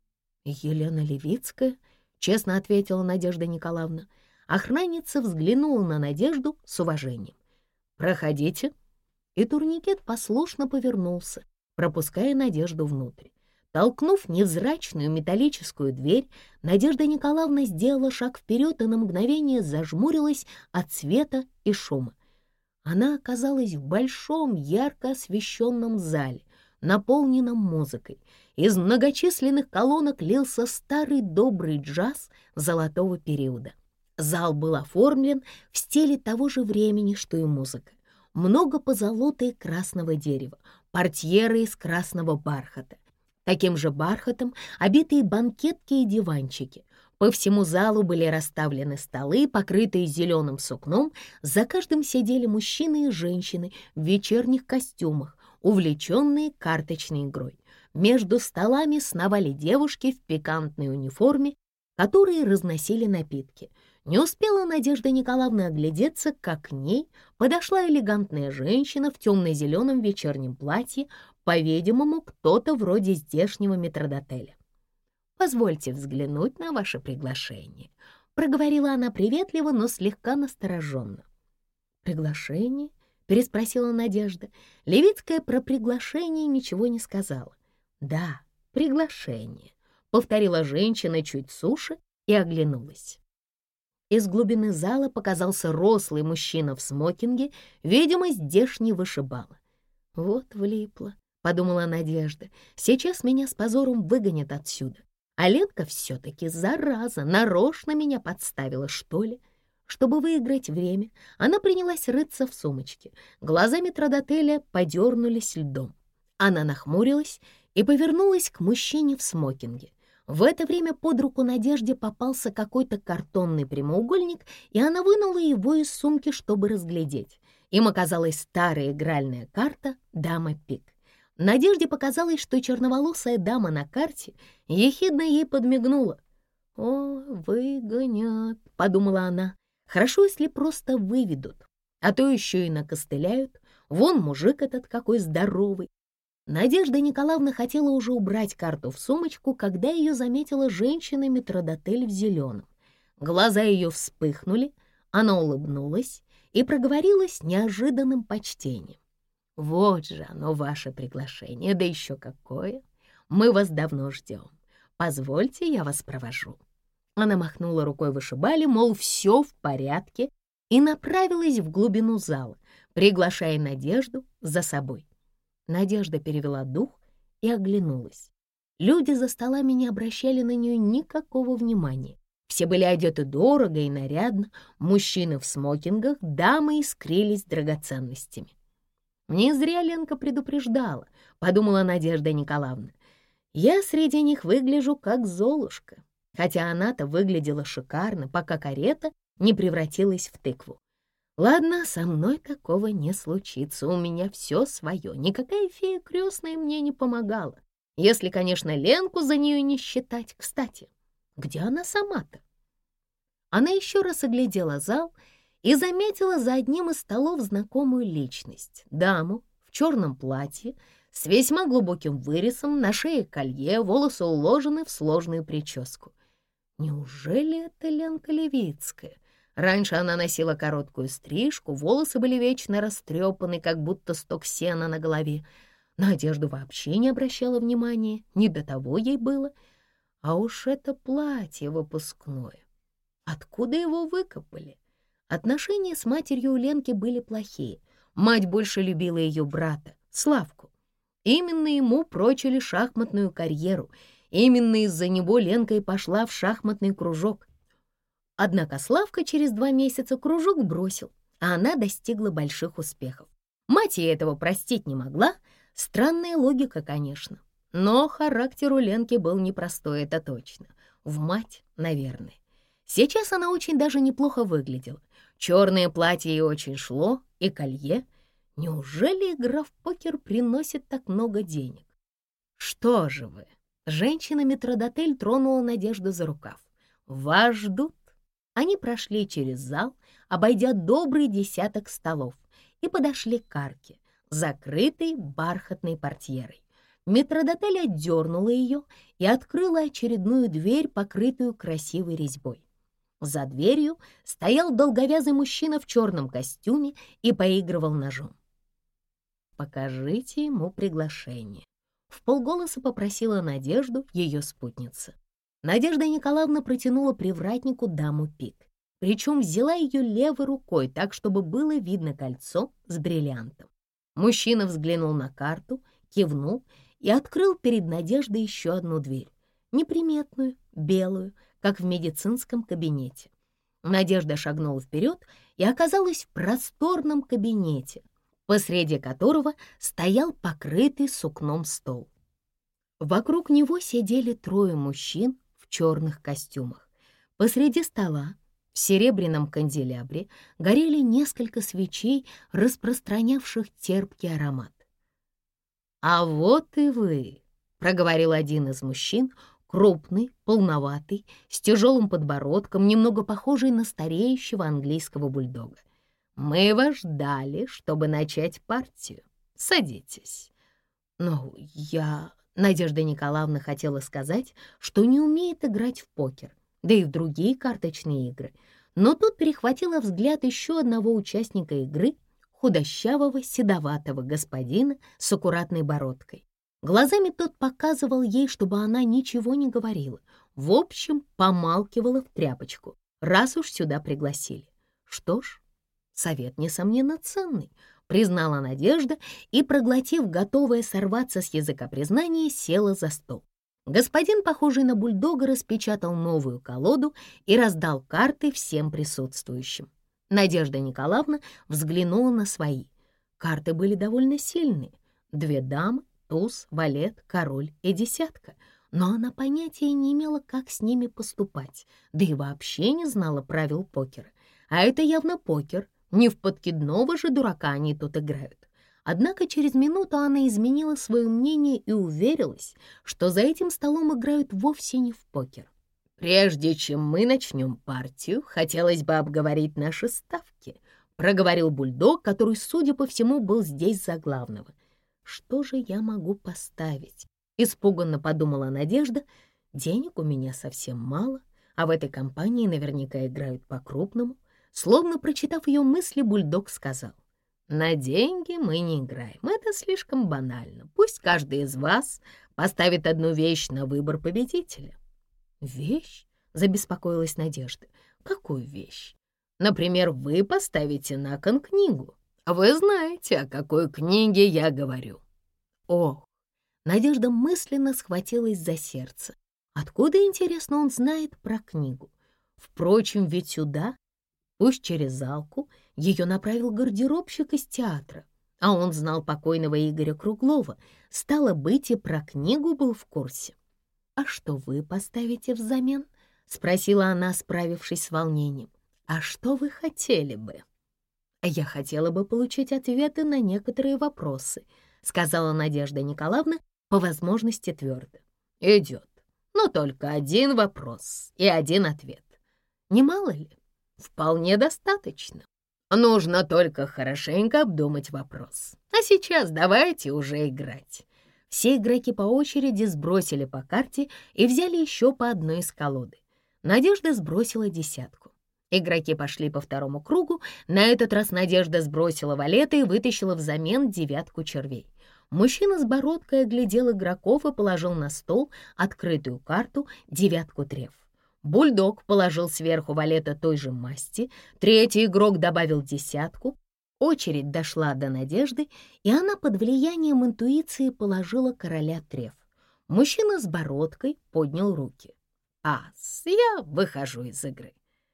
«Елена Левицкая», — честно ответила Надежда Николаевна. Охранница взглянула на Надежду с уважением. «Проходите». И турникет послушно повернулся, пропуская Надежду внутрь. Толкнув невзрачную металлическую дверь, Надежда Николаевна сделала шаг вперед и на мгновение зажмурилась от света и шума. Она оказалась в большом, ярко освещенном зале, наполненном музыкой. Из многочисленных колонок лился старый добрый джаз золотого периода. Зал был оформлен в стиле того же времени, что и музыка. Много позолоты красного дерева, портьеры из красного бархата. Таким же бархатом обитые банкетки и диванчики. По всему залу были расставлены столы, покрытые зеленым сукном. За каждым сидели мужчины и женщины в вечерних костюмах, увлеченные карточной игрой. Между столами сновали девушки в пикантной униформе, которые разносили напитки. Не успела Надежда Николаевна оглядеться, как к ней подошла элегантная женщина в темно-зеленом вечернем платье, по-видимому, кто-то вроде здешнего метрдотеля. «Позвольте взглянуть на ваше приглашение», — проговорила она приветливо, но слегка настороженно. «Приглашение?» — переспросила Надежда. Левицкая про приглашение ничего не сказала. «Да, приглашение», — повторила женщина чуть суше и оглянулась. Из глубины зала показался рослый мужчина в смокинге, видимо, здешний вышибала. «Вот влипла», — подумала Надежда, — «сейчас меня с позором выгонят отсюда. А Ленка все-таки, зараза, нарочно меня подставила, что ли?» Чтобы выиграть время, она принялась рыться в сумочке. Глаза метрдотеля подернулись льдом. Она нахмурилась и повернулась к мужчине в смокинге. В это время под руку Надежде попался какой-то картонный прямоугольник, и она вынула его из сумки, чтобы разглядеть. Им оказалась старая игральная карта «Дама пик». Надежде показалось, что черноволосая дама на карте ехидно ей подмигнула. «О, выгонят», — подумала она. «Хорошо, если просто выведут, а то еще и накостыляют. Вон мужик этот какой здоровый». Надежда Николаевна хотела уже убрать карту в сумочку, когда ее заметила женщина-метрдотель в зеленом. Глаза ее вспыхнули, она улыбнулась и проговорила с неожиданным почтением. «Вот же оно, ваше приглашение, да еще какое! Мы вас давно ждем. Позвольте, я вас провожу». Она махнула рукой вышибали, мол, все в порядке, и направилась в глубину зала, приглашая Надежду за собой. Надежда перевела дух и оглянулась. Люди за столами не обращали на нее никакого внимания. Все были одеты дорого и нарядно, мужчины в смокингах, дамы искрились драгоценностями. «Не зря Ленка предупреждала», — подумала Надежда Николаевна. «Я среди них выгляжу как Золушка», хотя она-то выглядела шикарно, пока карета не превратилась в тыкву. «Ладно, со мной такого не случится, у меня все свое, никакая фея крестная мне не помогала, если, конечно, Ленку за нее не считать. Кстати, где она сама-то?» Она еще раз оглядела зал и заметила за одним из столов знакомую личность, даму в черном платье с весьма глубоким вырезом, на шее колье, волосы уложены в сложную прическу. Неужели это Ленка Левицкая? Раньше она носила короткую стрижку, волосы были вечно растрепаны, как будто сток сена на голове. На одежду вообще не обращала внимания, не до того ей было. А уж это платье выпускное. Откуда его выкопали? Отношения с матерью у Ленки были плохие. Мать больше любила ее брата, Славку. Именно ему прочили шахматную карьеру. Именно из-за него Ленка и пошла в шахматный кружок. Однако Славка через 2 месяца кружок бросил, а она достигла больших успехов. Мать ей этого простить не могла. Странная логика, конечно. Но характер у Ленки был непростой, это точно. В мать, наверное. Сейчас она очень даже неплохо выглядела. Черное платье ей очень шло, и колье. Неужели игра в покер приносит так много денег? «Что же вы?» Женщина-метрдотель тронула Надежду за рукав. «Вас ждут». Они прошли через зал, обойдя добрый десяток столов, и подошли к арке, закрытой бархатной портьерой. Метрдотель отдернула ее и открыла очередную дверь, покрытую красивой резьбой. За дверью стоял долговязый мужчина в черном костюме и поигрывал ножом. «Покажите ему приглашение», — вполголоса попросила Надежду ее спутница. Надежда Николаевна протянула привратнику даму пик, причем взяла ее левой рукой так, чтобы было видно кольцо с бриллиантом. Мужчина взглянул на карту, кивнул и открыл перед Надеждой еще одну дверь, неприметную, белую, как в медицинском кабинете. Надежда шагнула вперед и оказалась в просторном кабинете, посреди которого стоял покрытый сукном стол. Вокруг него сидели 3 мужчин в черных костюмах. Посреди стола в серебряном канделябре горели несколько свечей, распространявших терпкий аромат. «А вот и вы», — проговорил один из мужчин, крупный, полноватый, с тяжелым подбородком, немного похожий на стареющего английского бульдога. «Мы вас ждали, чтобы начать партию. Садитесь». «Ну, Надежда Николаевна хотела сказать, что не умеет играть в покер, да и в другие карточные игры, но тут перехватила взгляд еще одного участника игры, худощавого, седоватого господина с аккуратной бородкой. Глазами тот показывал ей, чтобы она ничего не говорила. В общем, помалкивала в тряпочку, раз уж сюда пригласили. Что ж, совет, несомненно, ценный, признала Надежда и, проглотив готовое сорваться с языка признание, села за стол. Господин, похожий на бульдога, распечатал новую колоду и раздал карты всем присутствующим. Надежда Николаевна взглянула на свои. Карты были довольно сильные. 2 дамы туз, валет, король и десятка, но она понятия не имела, как с ними поступать, да и вообще не знала правил покера. А это явно покер, не в подкидного же дурака они тут играют. Однако через минуту она изменила свое мнение и уверилась, что за этим столом играют вовсе не в покер. «Прежде чем мы начнем партию, хотелось бы обговорить наши ставки», проговорил бульдог, который, судя по всему, был здесь за главного. «Что же я могу поставить?» — испуганно подумала Надежда. «Денег у меня совсем мало, а в этой компании наверняка играют по-крупному». Словно прочитав ее мысли, бульдог сказал: «На деньги мы не играем, это слишком банально. Пусть каждый из вас поставит одну вещь на выбор победителя». «Вещь?» — забеспокоилась Надежда. «Какую вещь?» «Например, вы поставите на кон книгу. Вы знаете, о какой книге я говорю». Ох! Надежда мысленно схватилась за сердце. Откуда, интересно, он знает про книгу? Впрочем, ведь сюда, пусть через залку, ее направил гардеробщик из театра, а он знал покойного Игоря Круглова, стало быть, и про книгу был в курсе. «А что вы поставите взамен?» — спросила она, справившись с волнением. «А что вы хотели бы?» «Я хотела бы получить ответы на некоторые вопросы», — сказала Надежда Николаевна, по возможности твердо. «Идет, но только один вопрос и один ответ. Не мало ли? Вполне достаточно. Нужно только хорошенько обдумать вопрос. А сейчас давайте уже играть». Все игроки по очереди сбросили по карте и взяли еще по одной из колоды. Надежда сбросила десятку. Игроки пошли по второму кругу. На этот раз Надежда сбросила валеты и вытащила взамен девятку червей. Мужчина с бородкой оглядел игроков и положил на стол открытую карту девятку треф. Бульдог положил сверху валета той же масти, третий игрок добавил десятку. Очередь дошла до Надежды, и она под влиянием интуиции положила короля треф. Мужчина с бородкой поднял руки. «Ас, я выхожу из игры».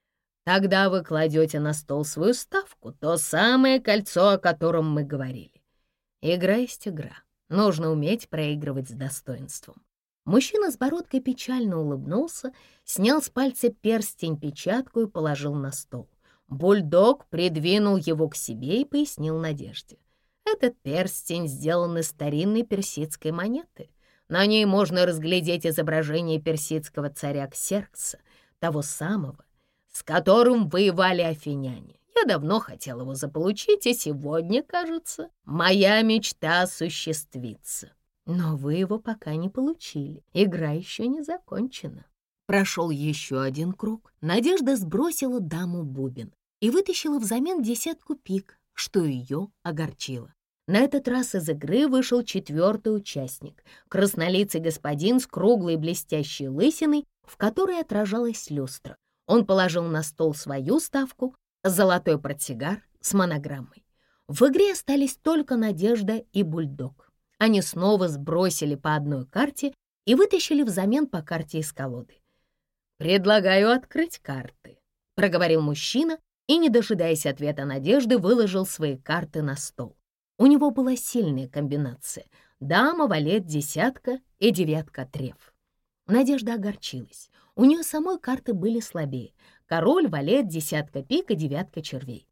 «Тогда вы кладете на стол свою ставку, то самое кольцо, о котором мы говорили. Игра есть игра. Нужно уметь проигрывать с достоинством». Мужчина с бородкой печально улыбнулся, снял с пальца перстень-печатку и положил на стол. Бульдог придвинул его к себе и пояснил Надежде. «Этот перстень сделан из старинной персидской монеты. На ней можно разглядеть изображение персидского царя Ксеркса, того самого, с которым воевали афиняне. Я давно хотел его заполучить, и сегодня, кажется, моя мечта осуществится. Но вы его пока не получили. Игра еще не закончена». Прошел еще один круг. Надежда сбросила даму бубен и вытащила взамен десятку пик, что ее огорчило. На этот раз из игры вышел четвертый участник, краснолицый господин с круглой блестящей лысиной, в которой отражалась люстра. Он положил на стол свою ставку, золотой портсигар с монограммой. В игре остались только Надежда и бульдог. Они снова сбросили по одной карте и вытащили взамен по карте из колоды. «Предлагаю открыть карты», — проговорил мужчина и, не дожидаясь ответа Надежды, выложил свои карты на стол. У него была сильная комбинация — дама, валет, десятка и девятка треф. Надежда огорчилась. У нее самой карты были слабее — король, валет, десятка пик и девятка червей.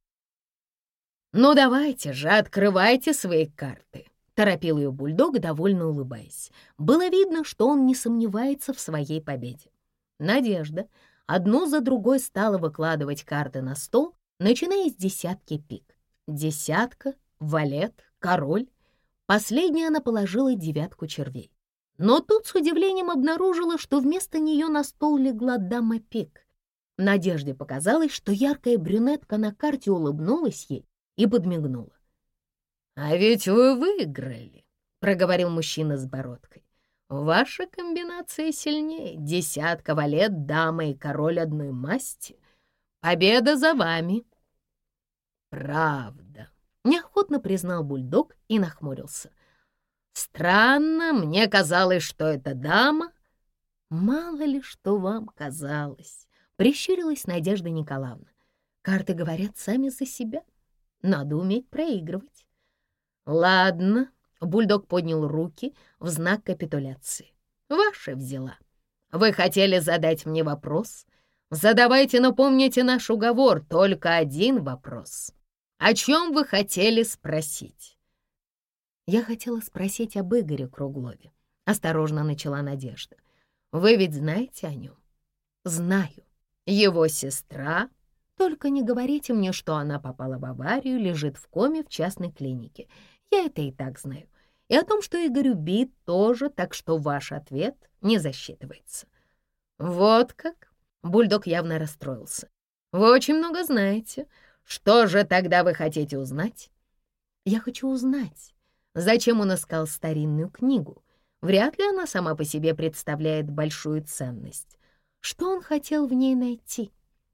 «Ну давайте же, открывайте свои карты», — торопил ее бульдог, довольно улыбаясь. Было видно, что он не сомневается в своей победе. Надежда одну за другой стала выкладывать карты на стол, начиная с десятки пик. Десятка, валет, король. Последней она положила девятку червей. Но тут с удивлением обнаружила, что вместо нее на стол легла дама пик. Надежде показалось, что яркая брюнетка на карте улыбнулась ей и подмигнула. «А ведь вы выиграли», — проговорил мужчина с бородкой. «Ваша комбинация сильнее. Десятка, валет, дама и король одной масти. Победа за вами». «Правда», — неохотно признал бульдог и нахмурился. «Странно, мне казалось, что это дама». «Мало ли, что вам казалось», — прищурилась Надежда Николаевна. «Карты говорят сами за себя. Надо уметь проигрывать». «Ладно», — Бульдог поднял руки в знак капитуляции. «Ваша взяла. Вы хотели задать мне вопрос? Задавайте, но помните наш уговор, только один вопрос. О чем вы хотели спросить?» «Я хотела спросить об Игоре Круглове», — осторожно начала Надежда. «Вы ведь знаете о нем?» «Знаю. Его сестра...» «Только не говорите мне, что она попала в аварию, лежит в коме в частной клинике. Я это и так знаю. И о том, что Игорь убит, тоже, так что ваш ответ не засчитывается». «Вот как?» — Бульдог явно расстроился. «Вы очень много знаете. Что же тогда вы хотите узнать?» «Я хочу узнать, зачем он искал старинную книгу. Вряд ли она сама по себе представляет большую ценность. Что он хотел в ней найти?»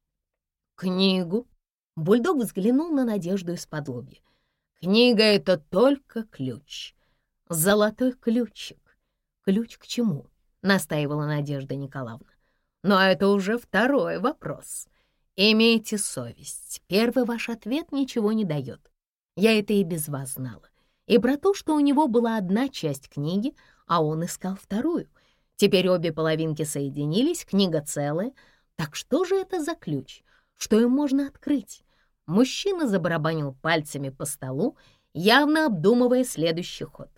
«Книгу?» — Бульдог взглянул на Надежду из-под лобья. «Книга — это только ключ. Золотой ключик». «Ключ к чему?» — настаивала Надежда Николаевна. «Но это уже второй вопрос. Имейте совесть. Первый ваш ответ ничего не дает. Я это и без вас знала. И про то, что у него была одна часть книги, а он искал вторую. Теперь обе половинки соединились, книга целая. Так что же это за ключ? Что им можно открыть?» Мужчина забарабанил пальцами по столу, явно обдумывая следующий ход.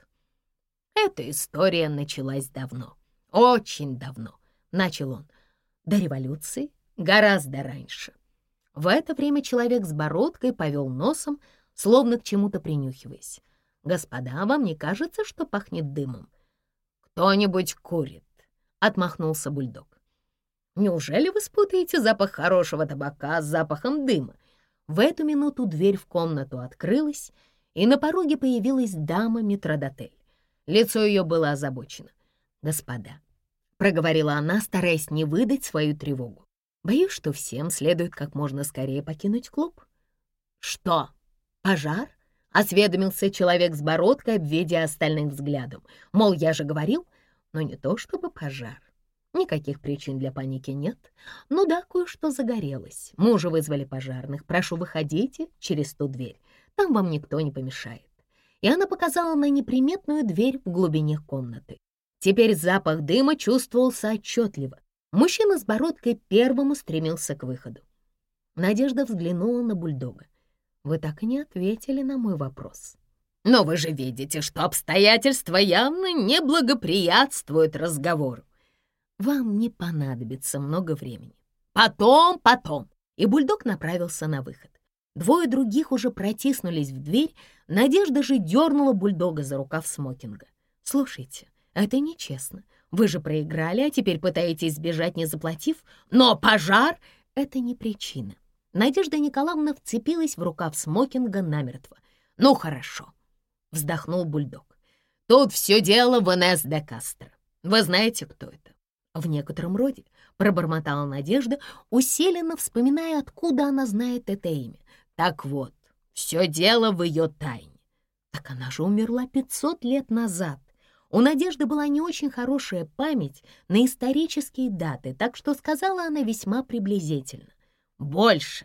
«Эта история началась давно, очень давно», — начал он. «До революции гораздо раньше». В это время человек с бородкой повел носом, словно к чему-то принюхиваясь. «Господа, вам не кажется, что пахнет дымом?» «Кто-нибудь курит», — отмахнулся Бульдог. «Неужели вы спутаете запах хорошего табака с запахом дыма?» В эту минуту дверь в комнату открылась, и на пороге появилась дама-метрдотель. Лицо ее было озабочено. «Господа», — проговорила она, стараясь не выдать свою тревогу, «боюсь, что всем следует как можно скорее покинуть клуб». «Что, пожар?» — осведомился человек с бородкой, обведя остальных взглядом. Мол, я же говорил, но не то чтобы пожар. Никаких причин для паники нет. Ну да, кое-что загорелось. Мы уже вызвали пожарных. Прошу, выходите через ту дверь. Там вам никто не помешает». И она показала на неприметную дверь в глубине комнаты. Теперь запах дыма чувствовался отчетливо. Мужчина с бородкой первым устремился к выходу. Надежда взглянула на Бульдога. «Вы так и не ответили на мой вопрос». «Но вы же видите, что обстоятельства явно не благоприятствуют разговору». «Вам не понадобится много времени. Потом». И Бульдог направился на выход. Двое других уже протиснулись в дверь. Надежда же дернула Бульдога за рукав смокинга. «Слушайте, это нечестно. Вы же проиграли, а теперь пытаетесь сбежать, не заплатив. Но пожар — это не причина». Надежда Николаевна вцепилась в рукав смокинга намертво. «Ну хорошо», — вздохнул Бульдог. «Тут все дело в Инесс де Кастро. Вы знаете, кто это?» «В некотором роде», — пробормотала Надежда, усиленно вспоминая, откуда она знает это имя. «Так вот, все дело в ее тайне». «Так она же умерла 500 лет назад». У Надежды была не очень хорошая память на исторические даты, так что сказала она весьма приблизительно. «Больше».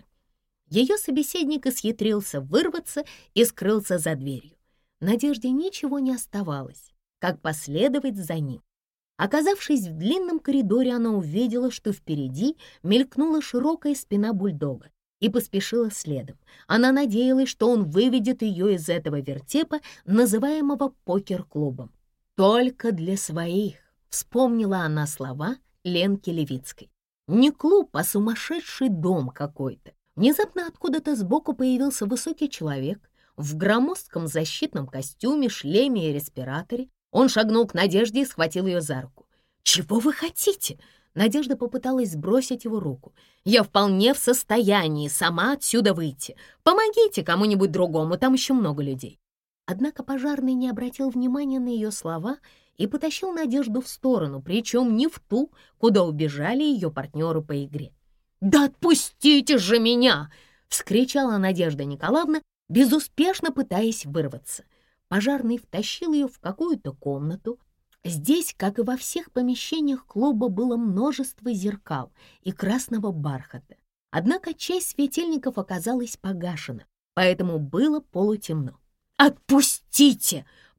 Ее собеседник исхитрился вырваться и скрылся за дверью. Надежде ничего не оставалось, как последовать за ним. Оказавшись в длинном коридоре, она увидела, что впереди мелькнула широкая спина Бульдога и поспешила следом. Она надеялась, что он выведет ее из этого вертепа, называемого покер-клубом. «Только для своих», — вспомнила она слова Ленки Левицкой. «Не клуб, а сумасшедший дом какой-то». Внезапно откуда-то сбоку появился высокий человек в громоздком защитном костюме, шлеме и респираторе. Он шагнул к Надежде и схватил ее за руку. «Чего вы хотите?» Надежда попыталась сбросить его руку. «Я вполне в состоянии сама отсюда выйти. Помогите кому-нибудь другому, там еще много людей». Однако пожарный не обратил внимания на ее слова и потащил Надежду в сторону, причем не в ту, куда убежали ее партнеры по игре. «Да отпустите же меня!» — вскричала Надежда Николаевна, безуспешно пытаясь вырваться. Пожарный втащил ее в какую-то комнату. Здесь, как и во всех помещениях клуба, было множество зеркал и красного бархата. Однако часть светильников оказалась погашена, поэтому было полутемно. «Отпустите!» —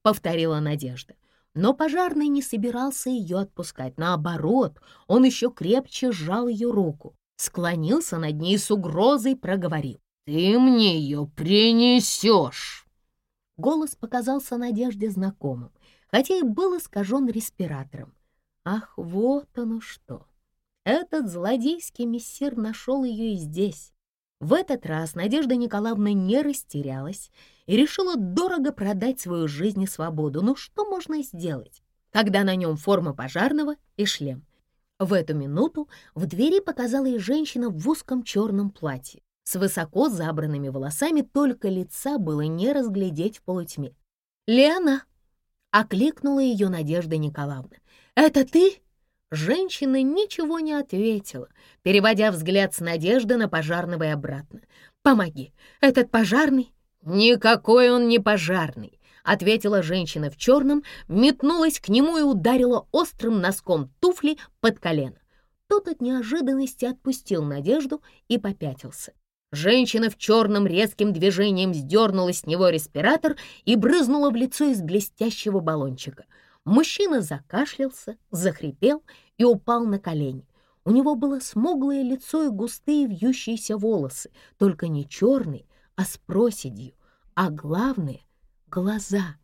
повторила Надежда. Но пожарный не собирался ее отпускать. Наоборот, он еще крепче сжал ее руку, склонился над ней и с угрозой проговорил: «Ты мне ее принесешь!» Голос показался Надежде знакомым, хотя и был искажен респиратором. Ах, вот оно что! Этот злодейский мессир нашел ее и здесь. В этот раз Надежда Николаевна не растерялась и решила дорого продать свою жизнь и свободу. Ну что можно сделать, когда на нем форма пожарного и шлем? В эту минуту в двери показалась женщина в узком черном платье с высоко забранными волосами, только лица было не разглядеть в полутьме. «Лена!» — окликнула ее Надежда Николаевна. «Это ты?» Женщина ничего не ответила, переводя взгляд с Надежды на пожарного и обратно. «Помоги! Этот пожарный...» «Никакой он не пожарный!» — ответила женщина в черном, метнулась к нему и ударила острым носком туфли под колено. Тот от неожиданности отпустил Надежду и попятился. Женщина в черном резким движением сдернула с него респиратор и брызнула в лицо из блестящего баллончика. Мужчина закашлялся, захрипел и упал на колени. У него было смуглое лицо и густые вьющиеся волосы, только не черные, а с проседью, а главное — глаза.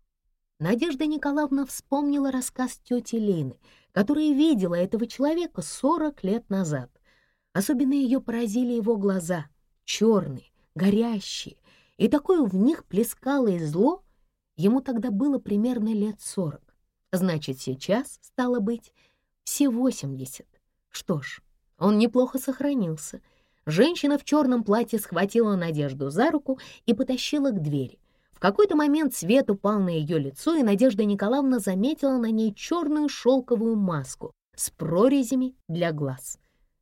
Надежда Николаевна вспомнила рассказ тети Лены, которая видела этого человека 40 лет назад. Особенно ее поразили его глаза, черные, горящие, и такое в них плескалое зло. Ему тогда было примерно лет 40. Значит, сейчас, стало быть, все 80. Что ж, он неплохо сохранился. Женщина в черном платье схватила Надежду за руку и потащила к двери. В какой-то момент свет упал на ее лицо, и Надежда Николаевна заметила на ней черную шелковую маску с прорезями для глаз.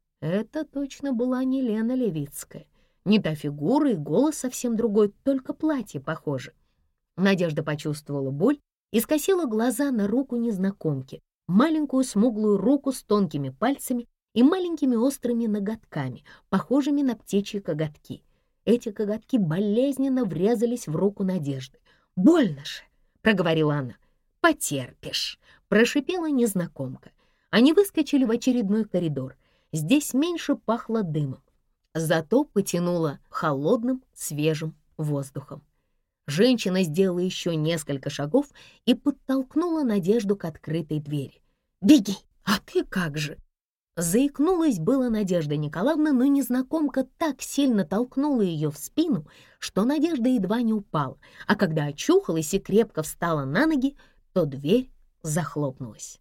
Это точно была не Лена Левицкая. Не та фигура и голос совсем другой, только платье похоже. Надежда почувствовала боль и скосила глаза на руку незнакомки, маленькую смуглую руку с тонкими пальцами и маленькими острыми ноготками, похожими на птичьи коготки. Эти коготки болезненно врезались в руку Надежды. «Больно же!» — проговорила она. «Потерпишь!» — прошипела незнакомка. Они выскочили в очередной коридор. Здесь меньше пахло дымом, зато потянуло холодным, свежим воздухом. Женщина сделала еще несколько шагов и подтолкнула Надежду к открытой двери. «Беги! А ты как же?» Заикнулась была Надежда Николаевна, но незнакомка так сильно толкнула ее в спину, что Надежда едва не упала, а когда очухалась и крепко встала на ноги, то дверь захлопнулась.